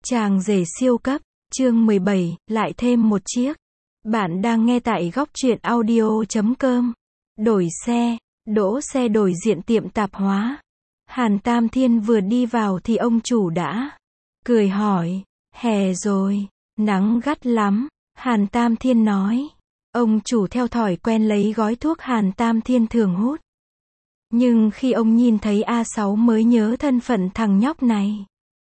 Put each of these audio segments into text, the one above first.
Chàng rể siêu cấp, chương 17, lại thêm một chiếc. Bạn đang nghe tại góc truyện audio.com. Đổi xe, đỗ xe đổi diện tiệm tạp hóa. Hàn Tam Thiên vừa đi vào thì ông chủ đã cười hỏi, hè rồi, nắng gắt lắm. Hàn Tam Thiên nói. Ông chủ theo thói quen lấy gói thuốc Hàn Tam Thiên thường hút. Nhưng khi ông nhìn thấy A6 mới nhớ thân phận thằng nhóc này.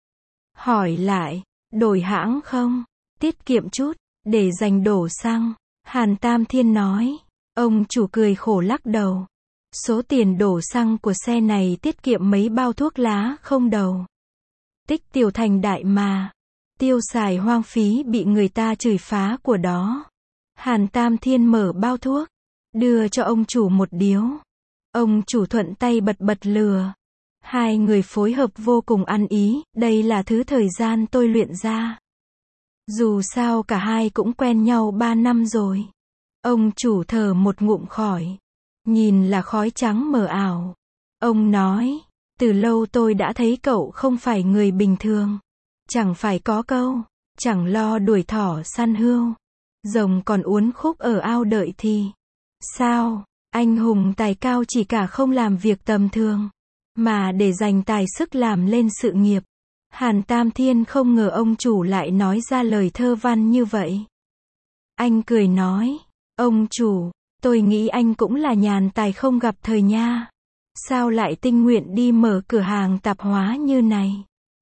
Hỏi lại, đổi hãng không? Tiết kiệm chút, để dành đổ xăng. Hàn Tam Thiên nói. Ông chủ cười khổ lắc đầu. Số tiền đổ xăng của xe này tiết kiệm mấy bao thuốc lá không đầu. Tích tiểu thành đại mà. Tiêu xài hoang phí bị người ta chửi phá của đó. Hàn Tam Thiên mở bao thuốc, đưa cho ông chủ một điếu. Ông chủ thuận tay bật bật lừa. Hai người phối hợp vô cùng ăn ý, đây là thứ thời gian tôi luyện ra. Dù sao cả hai cũng quen nhau 3 năm rồi. Ông chủ thở một ngụm khỏi. Nhìn là khói trắng mờ ảo. Ông nói, từ lâu tôi đã thấy cậu không phải người bình thường. Chẳng phải có câu, chẳng lo đuổi thỏ săn hươu. Rồng còn uốn khúc ở ao đợi thì. Sao, anh hùng tài cao chỉ cả không làm việc tầm thường. Mà để dành tài sức làm lên sự nghiệp. Hàn Tam Thiên không ngờ ông chủ lại nói ra lời thơ văn như vậy. Anh cười nói, ông chủ, tôi nghĩ anh cũng là nhàn tài không gặp thời nha. Sao lại tinh nguyện đi mở cửa hàng tạp hóa như này?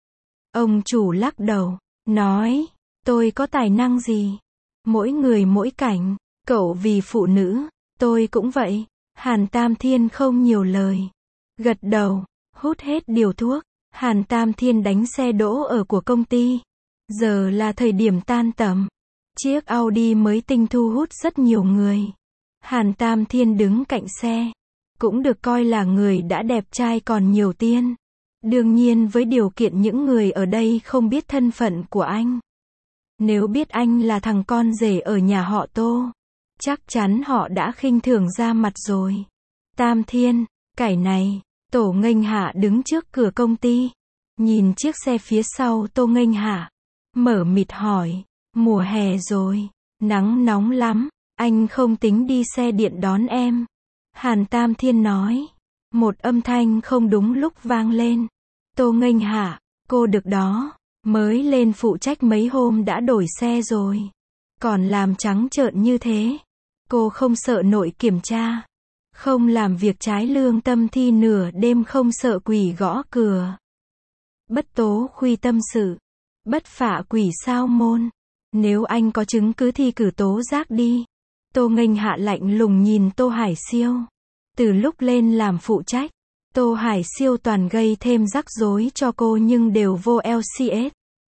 Ông chủ lắc đầu, nói, tôi có tài năng gì? Mỗi người mỗi cảnh, cậu vì phụ nữ, tôi cũng vậy. Hàn Tam Thiên không nhiều lời. Gật đầu, hút hết điều thuốc. Hàn Tam Thiên đánh xe đỗ ở của công ty. Giờ là thời điểm tan tầm. Chiếc Audi mới tinh thu hút rất nhiều người. Hàn Tam Thiên đứng cạnh xe. Cũng được coi là người đã đẹp trai còn nhiều tiền. Đương nhiên với điều kiện những người ở đây không biết thân phận của anh. Nếu biết anh là thằng con rể ở nhà họ Tô, chắc chắn họ đã khinh thường ra mặt rồi. Tam Thiên, cải này. Tổ Nghênh Hạ đứng trước cửa công ty. Nhìn chiếc xe phía sau Tô Nghênh Hạ. Mở mịt hỏi, mùa hè rồi, nắng nóng lắm, anh không tính đi xe điện đón em. Hàn Tam Thiên nói. Một âm thanh không đúng lúc vang lên. Tô Nghênh Hạ, cô được đó. Mới lên phụ trách mấy hôm đã đổi xe rồi. Còn làm trắng trợn như thế. Cô không sợ nội kiểm tra. Không làm việc trái lương tâm thi nửa đêm không sợ quỷ gõ cửa. Bất tố khuy tâm sự. Bất phạ quỷ sao môn. Nếu anh có chứng cứ thì cử tố giác đi. Tô Nghênh Hạ lạnh lùng nhìn Tô Hải Siêu. Từ lúc lên làm phụ trách, Tô Hải Siêu toàn gây thêm rắc rối cho cô nhưng đều vô LCS.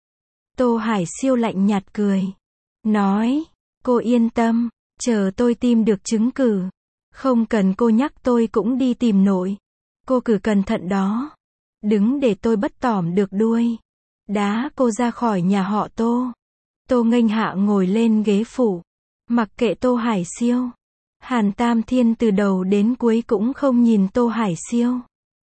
Tô Hải Siêu lạnh nhạt cười. Nói, cô yên tâm, chờ tôi tìm được chứng cứ. Không cần cô nhắc tôi cũng đi tìm nổi. Cô cứ cẩn thận đó. Đứng để tôi bất tỏm được đuôi. Đá cô ra khỏi nhà họ Tô. Tô Nghênh Hạ ngồi lên ghế phụ. Mặc kệ Tô Hải Siêu. Hàn Tam Thiên từ đầu đến cuối cũng không nhìn Tô Hải Siêu.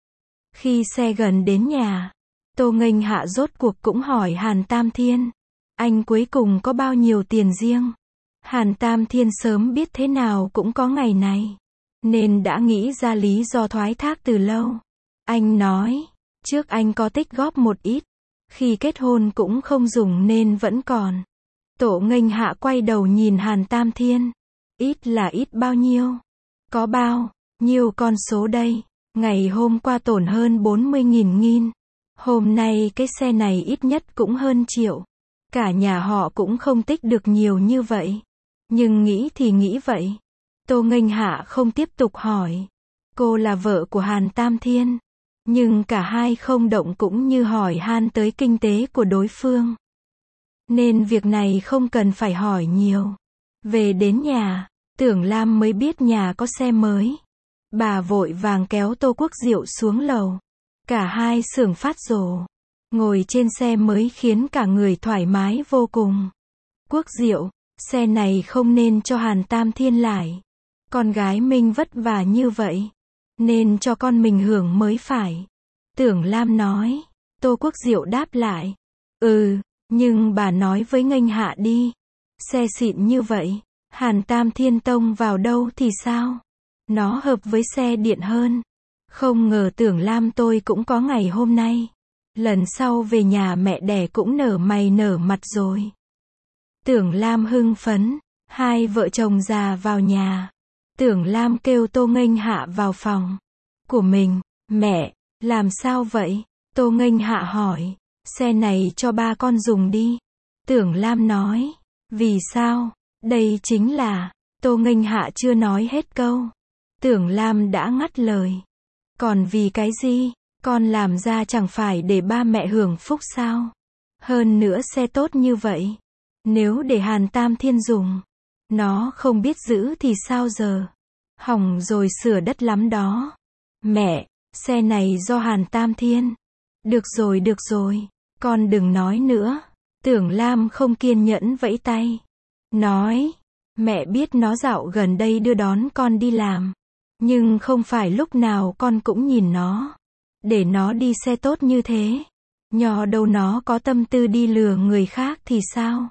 Khi xe gần đến nhà, Tô Nghênh Hạ rốt cuộc cũng hỏi Hàn Tam Thiên. Anh cuối cùng có bao nhiêu tiền riêng? Hàn Tam Thiên sớm biết thế nào cũng có ngày này. Nên đã nghĩ ra lý do thoái thác từ lâu. Anh nói, trước anh có tích góp một ít. Khi kết hôn cũng không dùng nên vẫn còn. Tô Nghênh Hạ quay đầu nhìn Hàn Tam Thiên. Ít là ít bao nhiêu? Có bao nhiêu con số đây? Ngày hôm qua tổn hơn 40.000 nghìn. Hôm nay cái xe này ít nhất cũng hơn triệu. Cả nhà họ cũng không tích được nhiều như vậy. Nhưng nghĩ thì nghĩ vậy. Tô Nghênh Hạ không tiếp tục hỏi. Cô là vợ của Hàn Tam Thiên. Nhưng cả hai không động cũng như hỏi han tới kinh tế của đối phương. Nên việc này không cần phải hỏi nhiều. Về đến nhà, Tưởng Lam mới biết nhà có xe mới. Bà vội vàng kéo Tô Quốc Diệu xuống lầu. Cả hai sưởng phát rồ. Ngồi trên xe mới khiến cả người thoải mái vô cùng. Quốc Diệu, xe này không nên cho Hàn Tam Thiên lại. Con gái mình vất vả như vậy. Nên cho con mình hưởng mới phải. Tưởng Lam nói. Tô Quốc Diệu đáp lại. Nhưng bà nói với Nghênh Hạ đi. Xe xịn như vậy, Hàn Tam Thiên tông vào đâu thì sao? Nó hợp với xe điện hơn. Không ngờ Tưởng Lam tôi cũng có ngày hôm nay. Lần sau về nhà mẹ đẻ cũng nở mày nở mặt rồi. Tưởng Lam hưng phấn. Hai vợ chồng già vào nhà. Tưởng Lam kêu Tô Nghênh Hạ vào phòng của mình. Mẹ, làm sao vậy? Tô Nghênh Hạ hỏi. Xe này cho ba con dùng đi. Tưởng Lam nói. Vì sao? Đây chính là... Tô Nghênh Hạ chưa nói hết câu. Tưởng Lam đã ngắt lời. Còn vì cái gì? Con làm ra chẳng phải để ba mẹ hưởng phúc sao? Hơn nữa xe tốt như vậy. Nếu để Hàn Tam Thiên dùng, nó không biết giữ thì sao giờ? Hỏng rồi sửa đất lắm đó. Mẹ, xe này do Hàn Tam Thiên. Được rồi, con đừng nói nữa. Tưởng Lam không kiên nhẫn vẫy tay. Nói, mẹ biết nó dạo gần đây đưa đón con đi làm. Nhưng không phải lúc nào con cũng nhìn nó. Để nó đi xe tốt như thế. Nhỏ đâu nó có tâm tư đi lừa người khác thì sao?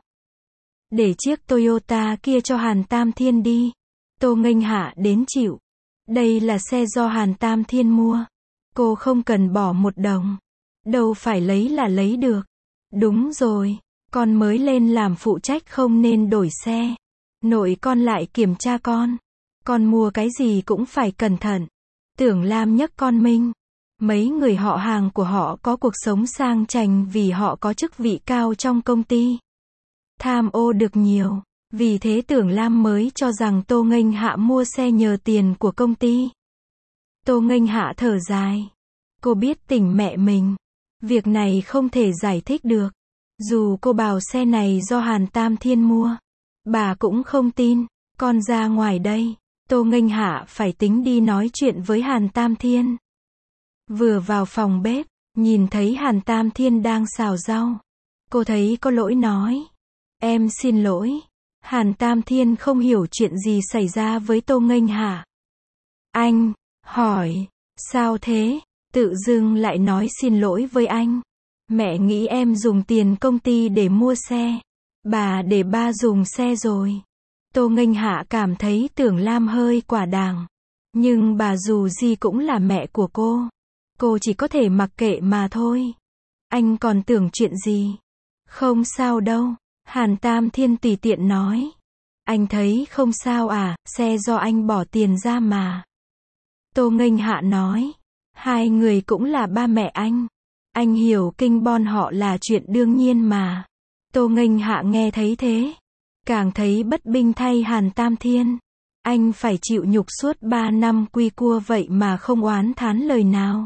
Để chiếc Toyota kia cho Hàn Tam Thiên đi. Tô Nghênh Hạ đến chịu. Đây là xe do Hàn Tam Thiên mua. Cô không cần bỏ một đồng. Đâu phải lấy là lấy được. Đúng rồi, con mới lên làm phụ trách không nên đổi xe. Nội con lại kiểm tra con. Con mua cái gì cũng phải cẩn thận. Tưởng Lam nhấc con Minh. Mấy người họ hàng của họ có cuộc sống sang chảnh vì họ có chức vị cao trong công ty. Tham ô được nhiều. Vì thế Tưởng Lam mới cho rằng Tô Nghênh Hạ mua xe nhờ tiền của công ty. Tô Nghênh Hạ thở dài. Cô biết tình mẹ mình. Việc này không thể giải thích được. Dù cô bảo xe này do Hàn Tam Thiên mua, bà cũng không tin. Con ra ngoài đây. Tô Nghênh Hạ phải tính đi nói chuyện với Hàn Tam Thiên. Vừa vào phòng bếp, nhìn thấy Hàn Tam Thiên đang xào rau. Cô thấy có lỗi nói. Em xin lỗi. Hàn Tam Thiên không hiểu chuyện gì xảy ra với Tô Nghênh Hạ. Anh, hỏi, sao thế? Tự dưng lại nói xin lỗi với anh. Mẹ nghĩ em dùng tiền công ty để mua xe. Bà để ba dùng xe rồi. Tô Nghênh Hạ cảm thấy Tưởng Lam hơi quả đáng. Nhưng bà dù gì cũng là mẹ của cô. Cô chỉ có thể mặc kệ mà thôi. Anh còn tưởng chuyện gì? Không sao đâu. Hàn Tam Thiên tùy tiện nói. Anh thấy không sao à, xe do anh bỏ tiền ra mà. Tô Nghênh Hạ nói. Hai người cũng là ba mẹ anh. Anh hiểu kinh bon họ là chuyện đương nhiên mà. Tô Nghênh Hạ nghe thấy thế. Càng thấy bất bình thay Hàn Tam Thiên. Anh phải chịu nhục suốt 3 năm quy cua vậy mà không oán thán lời nào.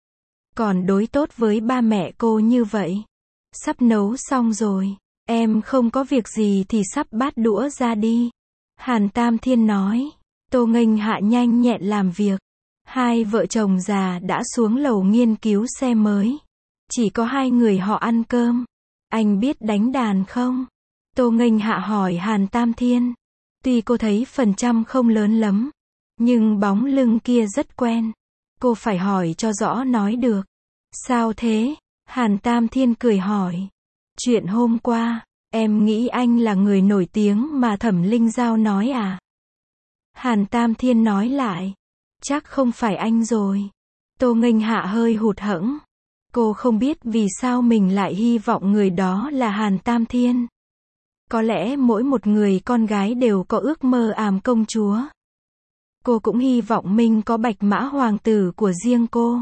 Còn đối tốt với ba mẹ cô như vậy. Sắp nấu xong rồi. Em không có việc gì thì sắp bát đũa ra đi. Hàn Tam Thiên nói. Tô Nghênh Hạ nhanh nhẹn làm việc. Hai vợ chồng già đã xuống lầu nghiên cứu xe mới. Chỉ có hai người họ ăn cơm. Anh biết đánh đàn không? Tô Nghênh Hạ hỏi Hàn Tam Thiên. Tuy cô thấy phần trăm không lớn lắm. Nhưng bóng lưng kia rất quen. Cô phải hỏi cho rõ nói được. Sao thế? Hàn Tam Thiên cười hỏi. Chuyện hôm qua, em nghĩ anh là người nổi tiếng mà Thẩm Linh Giao nói à? Hàn Tam Thiên nói lại. Chắc không phải anh rồi. Tô Nghênh Hạ hơi hụt hẫng. Cô không biết vì sao mình lại hy vọng người đó là Hàn Tam Thiên. Có lẽ mỗi một người con gái đều có ước mơ àm công chúa. Cô cũng hy vọng mình có bạch mã hoàng tử của riêng cô.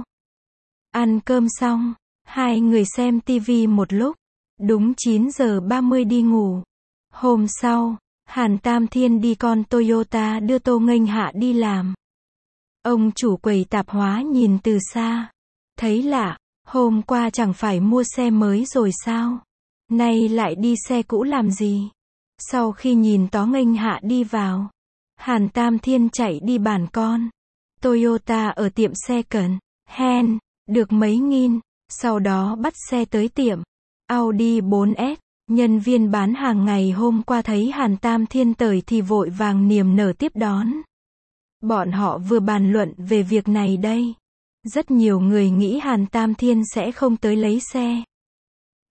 Ăn cơm xong, hai người xem tivi một lúc. Đúng 9 giờ 30 đi ngủ. Hôm sau, Hàn Tam Thiên đi con Toyota đưa Tô Nghênh Hạ đi làm. Ông chủ quầy tạp hóa nhìn từ xa. Thấy lạ, hôm qua chẳng phải mua xe mới rồi sao? Nay lại đi xe cũ làm gì? Sau khi nhìn Tô Nghênh Hạ đi vào, Hàn Tam Thiên chạy đi bàn con Toyota ở tiệm xe cẩn Hen, được mấy nghìn. Sau đó bắt xe tới tiệm Audi 4S. Nhân viên bán hàng ngày hôm qua thấy Hàn Tam Thiên tới thì vội vàng niềm nở tiếp đón. Bọn họ vừa bàn luận về việc này đây. Rất nhiều người nghĩ Hàn Tam Thiên sẽ không tới lấy xe.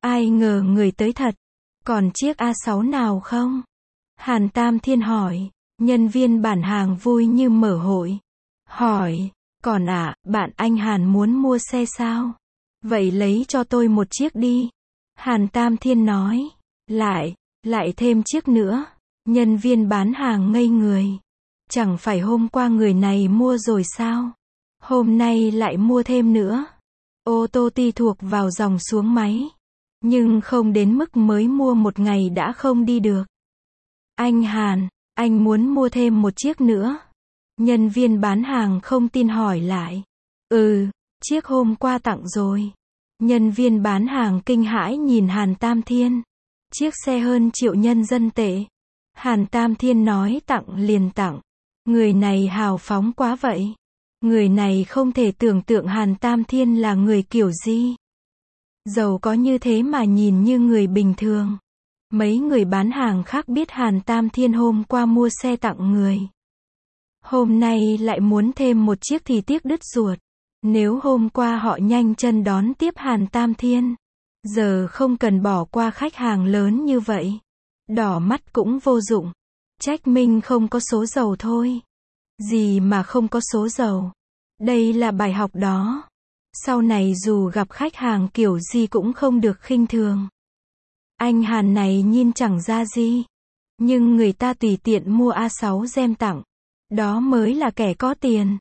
Ai ngờ người tới thật. Còn chiếc A6 nào không? Hàn Tam Thiên hỏi. Nhân viên bản hàng vui như mở hội. Hỏi. Còn bạn anh Hàn muốn mua xe sao? Vậy lấy cho tôi một chiếc đi. Hàn Tam Thiên nói. Lại thêm chiếc nữa. Nhân viên bán hàng ngây người. Chẳng phải hôm qua người này mua rồi sao? Hôm nay lại mua thêm nữa. Ô tô ti thuộc vào dòng xuống máy. Nhưng không đến mức mới mua một ngày đã không đi được. Anh Hàn, anh muốn mua thêm một chiếc nữa. Nhân viên bán hàng không tin hỏi lại. Chiếc hôm qua tặng rồi. Nhân viên bán hàng kinh hãi nhìn Hàn Tam Thiên. Chiếc xe hơn 1 triệu nhân dân tệ. Hàn Tam Thiên nói tặng liền tặng. Người này hào phóng quá vậy. Người này không thể tưởng tượng Hàn Tam Thiên là người kiểu gì. Giàu có như thế mà nhìn như người bình thường. Mấy người bán hàng khác biết Hàn Tam Thiên hôm qua mua xe tặng người. Hôm nay lại muốn thêm một chiếc thì tiếc đứt ruột. Nếu hôm qua họ nhanh chân đón tiếp Hàn Tam Thiên, giờ không cần bỏ qua khách hàng lớn như vậy. Đỏ mắt cũng vô dụng. Trách mình không có số giàu thôi. Gì mà không có số giàu. Đây là bài học đó. Sau này dù gặp khách hàng kiểu gì cũng không được khinh thường. Anh Hàn này nhìn chẳng ra gì. Nhưng người ta tùy tiện mua A6 gem tặng. Đó mới là kẻ có tiền.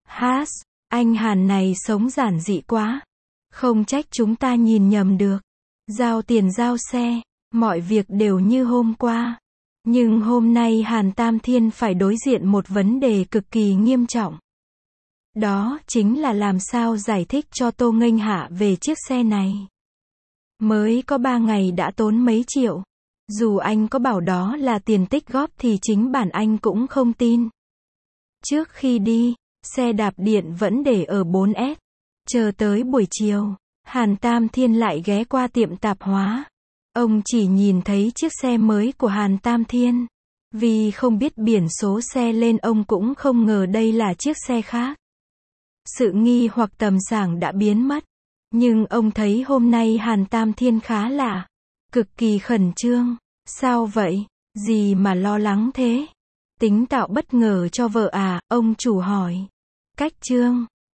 Anh Hàn này sống giản dị quá. Không trách chúng ta nhìn nhầm được. Giao tiền giao xe, mọi việc đều như hôm qua. Nhưng hôm nay Hàn Tam Thiên phải đối diện một vấn đề cực kỳ nghiêm trọng. Đó chính là làm sao giải thích cho Tô Nghênh Hạ về chiếc xe này. Mới có 3 ngày đã tốn mấy triệu. Dù anh có bảo đó là tiền tích góp thì chính bản anh cũng không tin. Trước khi đi, xe đạp điện vẫn để ở 4S. Chờ tới buổi chiều, Hàn Tam Thiên lại ghé qua tiệm tạp hóa. Ông chỉ nhìn thấy chiếc xe mới của Hàn Tam Thiên. Vì không biết biển số xe lên ông cũng không ngờ đây là chiếc xe khác. Sự nghi hoặc tầm sảng đã biến mất. Nhưng ông thấy hôm nay Hàn Tam Thiên khá lạ. Cực kỳ khẩn trương. Sao vậy? Gì mà lo lắng thế? Tính tạo bất ngờ cho vợ à? Ông chủ hỏi. Cách Trương.